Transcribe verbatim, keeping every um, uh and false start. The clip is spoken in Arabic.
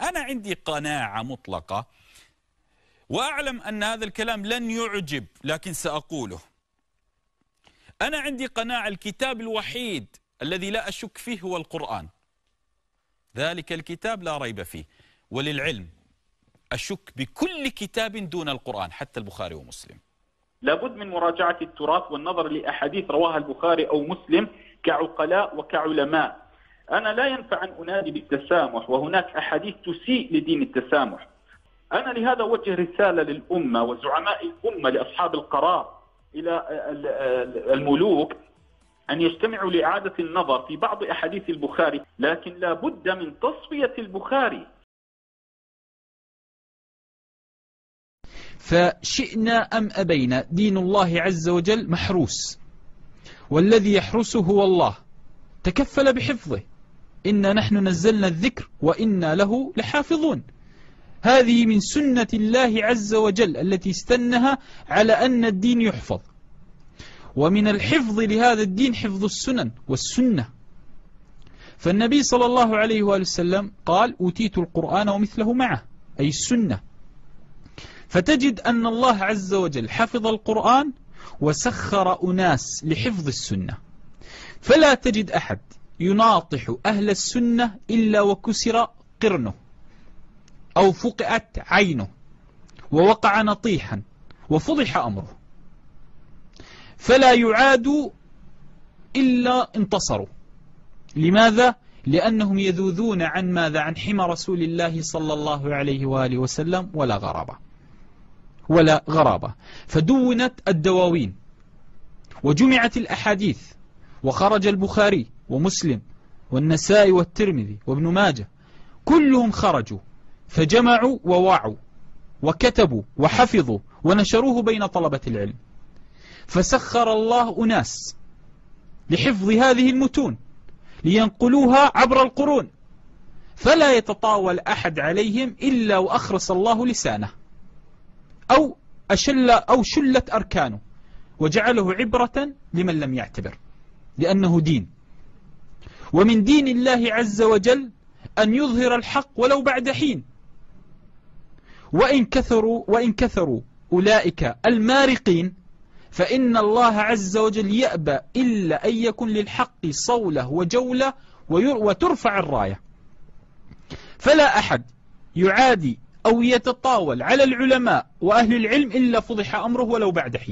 أنا عندي قناعة مطلقة، وأعلم أن هذا الكلام لن يعجب لكن سأقوله. أنا عندي قناعة الكتاب الوحيد الذي لا أشك فيه هو القرآن، ذلك الكتاب لا ريب فيه. وللعلم أشك بكل كتاب دون القرآن حتى البخاري ومسلم. لابد من مراجعة التراث والنظر لأحاديث رواها البخاري أو مسلم كعقلاء وكعلماء. أنا لا ينفع أن أنادي بالتسامح وهناك أحاديث تسيء لدين التسامح. أنا لهذا أوجه رسالة للأمة وزعماء الأمة لأصحاب القرار إلى الملوك أن يجتمعوا لإعادة النظر في بعض أحاديث البخاري، لكن لا بد من تصفية البخاري. فشئنا أم أبينا دين الله عز وجل محروس، والذي يحرسه هو الله، تكفل بحفظه. إنا نحن نزلنا الذكر وإنا له لحافظون. هذه من سنة الله عز وجل التي استنها على أن الدين يحفظ. ومن الحفظ لهذا الدين حفظ السنن والسنة. فالنبي صلى الله عليه وآله وسلم قال: أوتيت القرآن ومثله معه، أي السنة. فتجد أن الله عز وجل حفظ القرآن وسخر أناس لحفظ السنة. فلا تجد أحد يناطح أهل السنة إلا وكسر قرنه أو فقعت عينه ووقع نطيحا وفضح أمره. فلا يعادوا إلا انتصروا. لماذا؟ لأنهم يذوذون عن ماذا؟ عن حمى رسول الله صلى الله عليه وآله وسلم، ولا غرابة ولا غرابة. فدونت الدواوين وجمعت الأحاديث، وخرج البخاري ومسلم والنسائي والترمذي وابن ماجه، كلهم خرجوا فجمعوا ووعوا وكتبوا وحفظوا ونشروه بين طلبة العلم. فسخر الله أناس لحفظ هذه المتون لينقلوها عبر القرون، فلا يتطاول أحد عليهم إلا وأخرس الله لسانه أو أشل أو شلت أركانه وجعله عبرة لمن لم يعتبر، لأنه دين. ومن دين الله عز وجل أن يظهر الحق ولو بعد حين، وإن كثروا وإن كثروا أولئك المارقين، فإن الله عز وجل يأبى إلا أن يكن للحق صولة وجولة وترفع الراية. فلا أحد يعادي أو يتطاول على العلماء وأهل العلم إلا فضح أمره ولو بعد حين.